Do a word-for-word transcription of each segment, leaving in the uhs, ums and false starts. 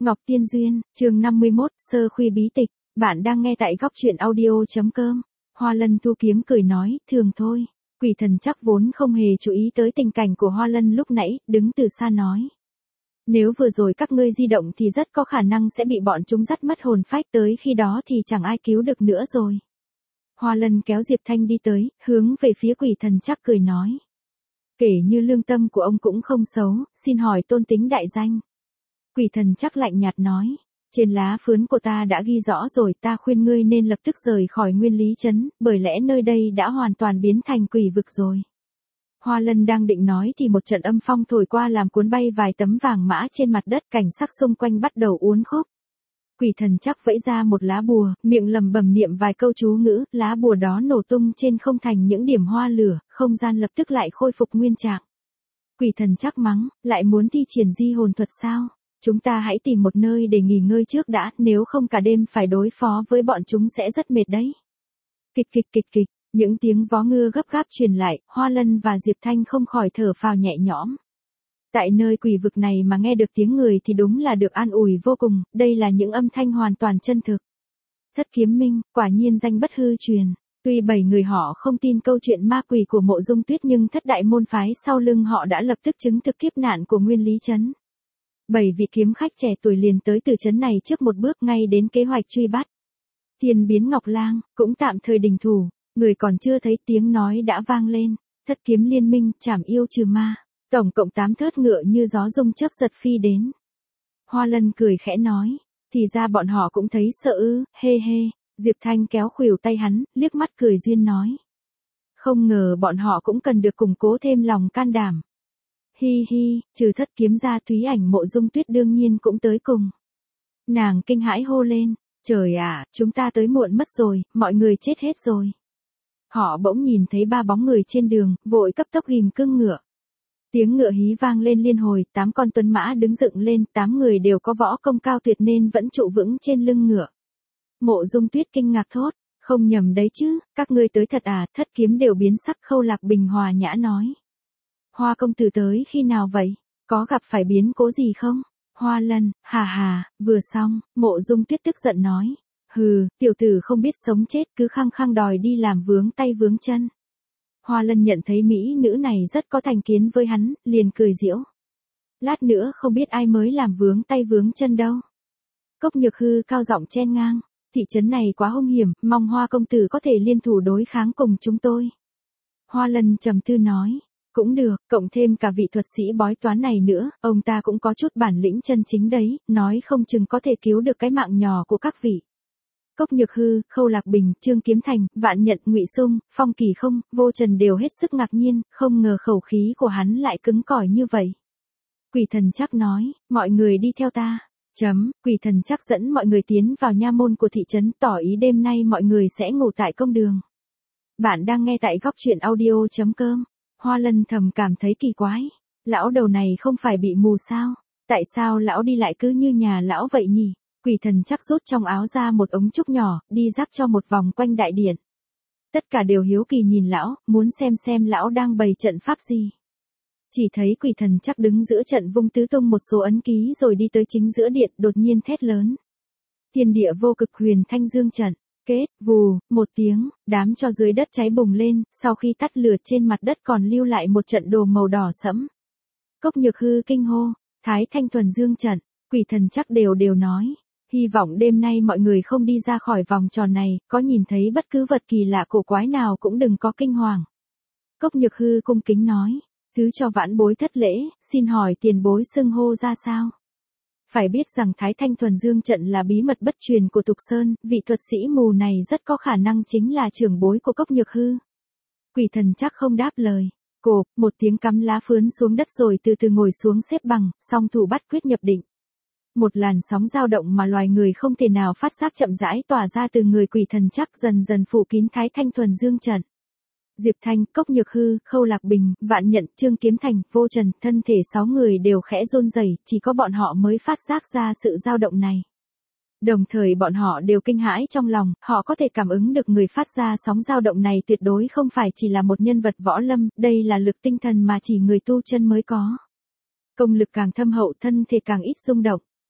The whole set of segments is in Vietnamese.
Ngọc Tiên Duyên, chương năm mươi mốt, sơ khuy bí tịch, bạn đang nghe tại góc truyện audio.com. Hoa Lân thu kiếm cười nói, thường thôi. Quỷ thần chắc vốn không hề chú ý tới tình cảnh của Hoa Lân lúc nãy, đứng từ xa nói. Nếu vừa rồi các ngươi di động thì rất có khả năng sẽ bị bọn chúng dắt mất hồn phách, tới khi đó thì chẳng ai cứu được nữa rồi. Hoa Lân kéo Diệp Thanh đi tới, hướng về phía quỷ thần chắc cười nói. Kể như lương tâm của ông cũng không xấu, xin hỏi tôn tính đại danh. Quỷ thần chắc lạnh nhạt nói, trên lá phướn của ta đã ghi rõ rồi, ta khuyên ngươi nên lập tức rời khỏi Nguyên Lý Trấn, bởi lẽ nơi đây đã hoàn toàn biến thành quỷ vực rồi. Hoa Lân đang định nói thì một trận âm phong thổi qua làm cuốn bay vài tấm vàng mã trên mặt đất, cảnh sắc xung quanh bắt đầu uốn khúc. Quỷ thần chắc vẫy ra một lá bùa, miệng lầm bầm niệm vài câu chú ngữ, lá bùa đó nổ tung trên không thành những điểm hoa lửa, không gian lập tức lại khôi phục nguyên trạng. Quỷ thần chắc mắng, lại muốn thi triển di hồn thuật sao? Chúng ta hãy tìm một nơi để nghỉ ngơi trước đã, nếu không cả đêm phải đối phó với bọn chúng sẽ rất mệt đấy. Kịch kịch kịch kịch, những tiếng vó ngựa gấp gáp truyền lại, Hoa Lân và Diệp Thanh không khỏi thở phào nhẹ nhõm. Tại nơi quỷ vực này mà nghe được tiếng người thì đúng là được an ủi vô cùng, đây là những âm thanh hoàn toàn chân thực. Thất kiếm minh, quả nhiên danh bất hư truyền. Tuy bảy người họ không tin câu chuyện ma quỷ của Mộ Dung Tuyết nhưng thất đại môn phái sau lưng họ đã lập tức chứng thực kiếp nạn của Nguyên Lý Trấn. Bảy vị kiếm khách trẻ tuổi liền tới từ trấn này trước một bước ngay đến kế hoạch truy bắt. Thiên biến Ngọc Lang, cũng tạm thời đình thủ, người còn chưa thấy tiếng nói đã vang lên, thất kiếm liên minh, trảm yêu trừ ma, tổng cộng tám thớt ngựa như gió rung chớp giật phi đến. Hoa Lân cười khẽ nói, thì ra bọn họ cũng thấy sợ ư, hê hê, Diệp Thanh kéo khuỷu tay hắn, liếc mắt cười duyên nói. Không ngờ bọn họ cũng cần được củng cố thêm lòng can đảm. Hi hi, trừ thất kiếm ra Thúy Ảnh Mộ Dung Tuyết đương nhiên cũng tới cùng. Nàng kinh hãi hô lên, trời ạ, chúng ta tới muộn mất rồi, mọi người chết hết rồi. Họ bỗng nhìn thấy ba bóng người trên đường, vội cấp tốc ghim cương ngựa. Tiếng ngựa hí vang lên liên hồi, tám con tuấn mã đứng dựng lên, tám người đều có võ công cao tuyệt nên vẫn trụ vững trên lưng ngựa. Mộ Dung Tuyết kinh ngạc thốt, không nhầm đấy chứ, các ngươi tới thật à, thất kiếm đều biến sắc. Khâu Lạc Bình hòa nhã nói. Hoa công tử tới khi nào vậy? Có gặp phải biến cố gì không? Hoa Lân, hà hà, vừa xong, Mộ Dung Tuyết tức giận nói. Hừ, tiểu tử không biết sống chết cứ khăng khăng đòi đi làm vướng tay vướng chân. Hoa Lân nhận thấy mỹ nữ này rất có thành kiến với hắn, liền cười giễu. Lát nữa không biết ai mới làm vướng tay vướng chân đâu. Cốc Nhược Hư cao giọng chen ngang, thị trấn này quá hung hiểm, mong Hoa công tử có thể liên thủ đối kháng cùng chúng tôi. Hoa Lân trầm tư nói. Cũng được, cộng thêm cả vị thuật sĩ bói toán này nữa, ông ta cũng có chút bản lĩnh chân chính đấy, nói không chừng có thể cứu được cái mạng nhỏ của các vị. Cốc Nhược Hư, Khâu Lạc Bình, Trương Kiếm Thành, Vạn Nhận, Ngụy Sung, Phong Kỳ Không, Vô Trần đều hết sức ngạc nhiên, không ngờ khẩu khí của hắn lại cứng cỏi như vậy. Quỷ thần chắc nói, mọi người đi theo ta. Chấm, quỷ thần chắc dẫn mọi người tiến vào nha môn của thị trấn, tỏ ý đêm nay mọi người sẽ ngủ tại công đường. Bạn đang nghe tại góc truyện audio.com. Hoa Lân thầm cảm thấy kỳ quái. Lão đầu này không phải bị mù sao? Tại sao lão đi lại cứ như nhà lão vậy nhỉ? Quỷ thần chắc rút trong áo ra một ống trúc nhỏ, đi rắc cho một vòng quanh đại điện. Tất cả đều hiếu kỳ nhìn lão, muốn xem xem lão đang bày trận pháp gì. Chỉ thấy quỷ thần chắc đứng giữa trận vung tứ tung một số ấn ký rồi đi tới chính giữa điện, đột nhiên thét lớn. Thiên địa vô cực huyền thanh dương trận. Kết, vù, một tiếng, đám cho dưới đất cháy bùng lên, sau khi tắt lửa trên mặt đất còn lưu lại một trận đồ màu đỏ sẫm. Cốc Nhược Hư kinh hô, Thái Thanh thuần dương trận, quỷ thần chắc đều đều nói. Hy vọng đêm nay mọi người không đi ra khỏi vòng tròn này, có nhìn thấy bất cứ vật kỳ lạ cổ quái nào cũng đừng có kinh hoàng. Cốc Nhược Hư cung kính nói, thứ cho vãn bối thất lễ, xin hỏi tiền bối xưng hô ra sao? Phải biết rằng Thái Thanh thuần dương trận là bí mật bất truyền của Tục Sơn, vị thuật sĩ mù này rất có khả năng chính là trưởng bối của Cốc Nhược Hư. Quỷ thần chắc không đáp lời, cộp, một tiếng cắm lá phướn xuống đất rồi từ từ ngồi xuống xếp bằng, song thủ bắt quyết nhập định. Một làn sóng dao động mà loài người không thể nào phát giác chậm rãi tỏa ra từ người quỷ thần chắc dần dần phủ kín Thái Thanh thuần dương trận. Diệp Thanh, Cốc Nhược Hư, Khâu Lạc Bình, Vạn Nhận, Trương Kiếm Thành, Vô Trần, thân thể sáu người đều khẽ run rẩy, chỉ có bọn họ mới phát giác ra sự dao động này. Đồng thời bọn họ đều kinh hãi trong lòng, họ có thể cảm ứng được người phát ra sóng dao động này tuyệt đối không phải chỉ là một nhân vật võ lâm, đây là lực tinh thần mà chỉ người tu chân mới có. Công lực càng thâm hậu thân thể càng ít rung động.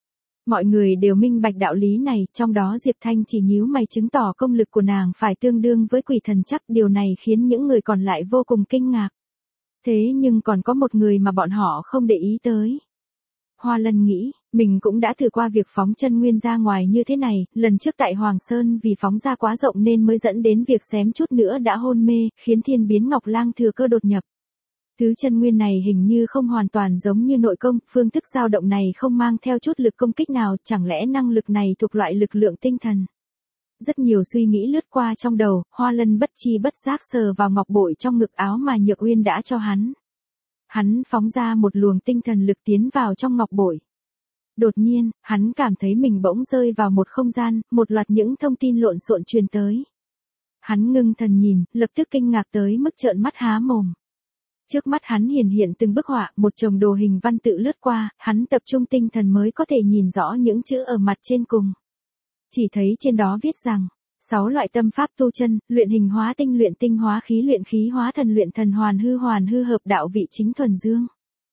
Mọi người đều minh bạch đạo lý này, trong đó Diệp Thanh chỉ nhíu mày chứng tỏ công lực của nàng phải tương đương với quỷ thần chắc, điều này khiến những người còn lại vô cùng kinh ngạc. Thế nhưng còn có một người mà bọn họ không để ý tới. Hoa Lân nghĩ, mình cũng đã thử qua việc phóng chân nguyên ra ngoài như thế này, lần trước tại Hoàng Sơn vì phóng ra quá rộng nên mới dẫn đến việc xém chút nữa đã hôn mê, khiến Thiên Biến Ngọc Lang thừa cơ đột nhập. Thứ chân nguyên này hình như không hoàn toàn giống như nội công, phương thức dao động này không mang theo chút lực công kích nào, chẳng lẽ năng lực này thuộc loại lực lượng tinh thần. Rất nhiều suy nghĩ lướt qua trong đầu, Hoa Lân bất chi bất giác sờ vào ngọc bội trong ngực áo mà Nhược Uyên đã cho hắn. Hắn phóng ra một luồng tinh thần lực tiến vào trong ngọc bội. Đột nhiên, hắn cảm thấy mình bỗng rơi vào một không gian, một loạt những thông tin lộn xộn truyền tới. Hắn ngưng thần nhìn, lập tức kinh ngạc tới mức trợn mắt há mồm. Trước mắt hắn hiển hiện từng bức họa, một chồng đồ hình văn tự lướt qua, hắn tập trung tinh thần mới có thể nhìn rõ những chữ ở mặt trên cùng. Chỉ thấy trên đó viết rằng, sáu loại tâm pháp tu chân, luyện hình hóa tinh luyện tinh hóa khí luyện khí hóa thần luyện thần hoàn hư hoàn hư hợp đạo vị chính thuần dương.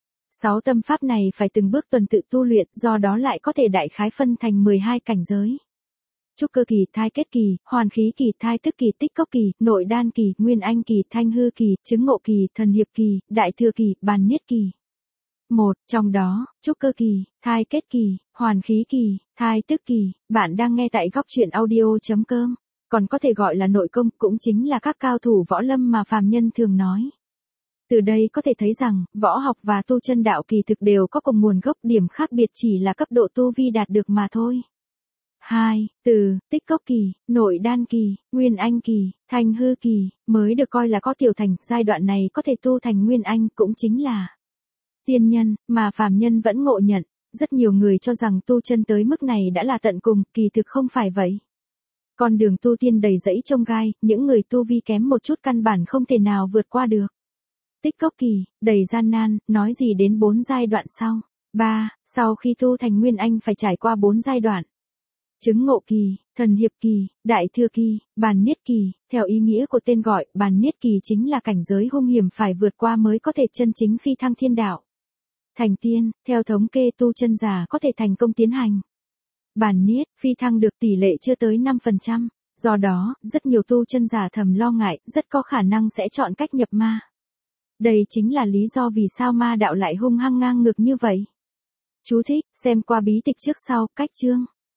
Sáu tâm pháp này phải từng bước tuần tự tu luyện, do đó lại có thể đại khái phân thành mười hai cảnh giới. Trúc cơ kỳ, thai kết kỳ, hoàn khí kỳ, thai tức kỳ, tích cốc kỳ, nội đan kỳ, nguyên anh kỳ, thanh hư kỳ, chứng ngộ kỳ, thần hiệp kỳ, đại thừa kỳ, bàn niết kỳ. Một, trong đó, trúc cơ kỳ, thai kết kỳ, hoàn khí kỳ, thai tức kỳ, bạn đang nghe tại góc truyện audio chấm com, còn có thể gọi là nội công, cũng chính là các cao thủ võ lâm mà phàm nhân thường nói. Từ đây có thể thấy rằng, võ học và tu chân đạo kỳ thực đều có cùng nguồn gốc, điểm khác biệt chỉ là cấp độ tu vi đạt được mà thôi. Hai, từ, tích cốc kỳ, nội đan kỳ, nguyên anh kỳ, thanh hư kỳ, mới được coi là có tiểu thành, giai đoạn này có thể tu thành nguyên anh cũng chính là tiên nhân, mà phàm nhân vẫn ngộ nhận. Rất nhiều người cho rằng tu chân tới mức này đã là tận cùng, kỳ thực không phải vậy. Con đường tu tiên đầy rẫy chông gai, những người tu vi kém một chút căn bản không thể nào vượt qua được. Tích cốc kỳ, đầy gian nan, nói gì đến bốn giai đoạn sau. Ba, sau khi tu thành nguyên anh phải trải qua bốn giai đoạn. Chứng ngộ kỳ, thần hiệp kỳ, đại thừa kỳ, bàn niết kỳ, theo ý nghĩa của tên gọi, bàn niết kỳ chính là cảnh giới hung hiểm phải vượt qua mới có thể chân chính phi thăng thiên đạo. Thành tiên, theo thống kê tu chân giả có thể thành công tiến hành. Bàn niết, phi thăng được tỷ lệ chưa tới năm phần trăm, do đó, rất nhiều tu chân giả thầm lo ngại, rất có khả năng sẽ chọn cách nhập ma. Đây chính là lý do vì sao ma đạo lại hung hăng ngang ngược như vậy. Chú thích, xem qua bí tịch trước sau, cách chương.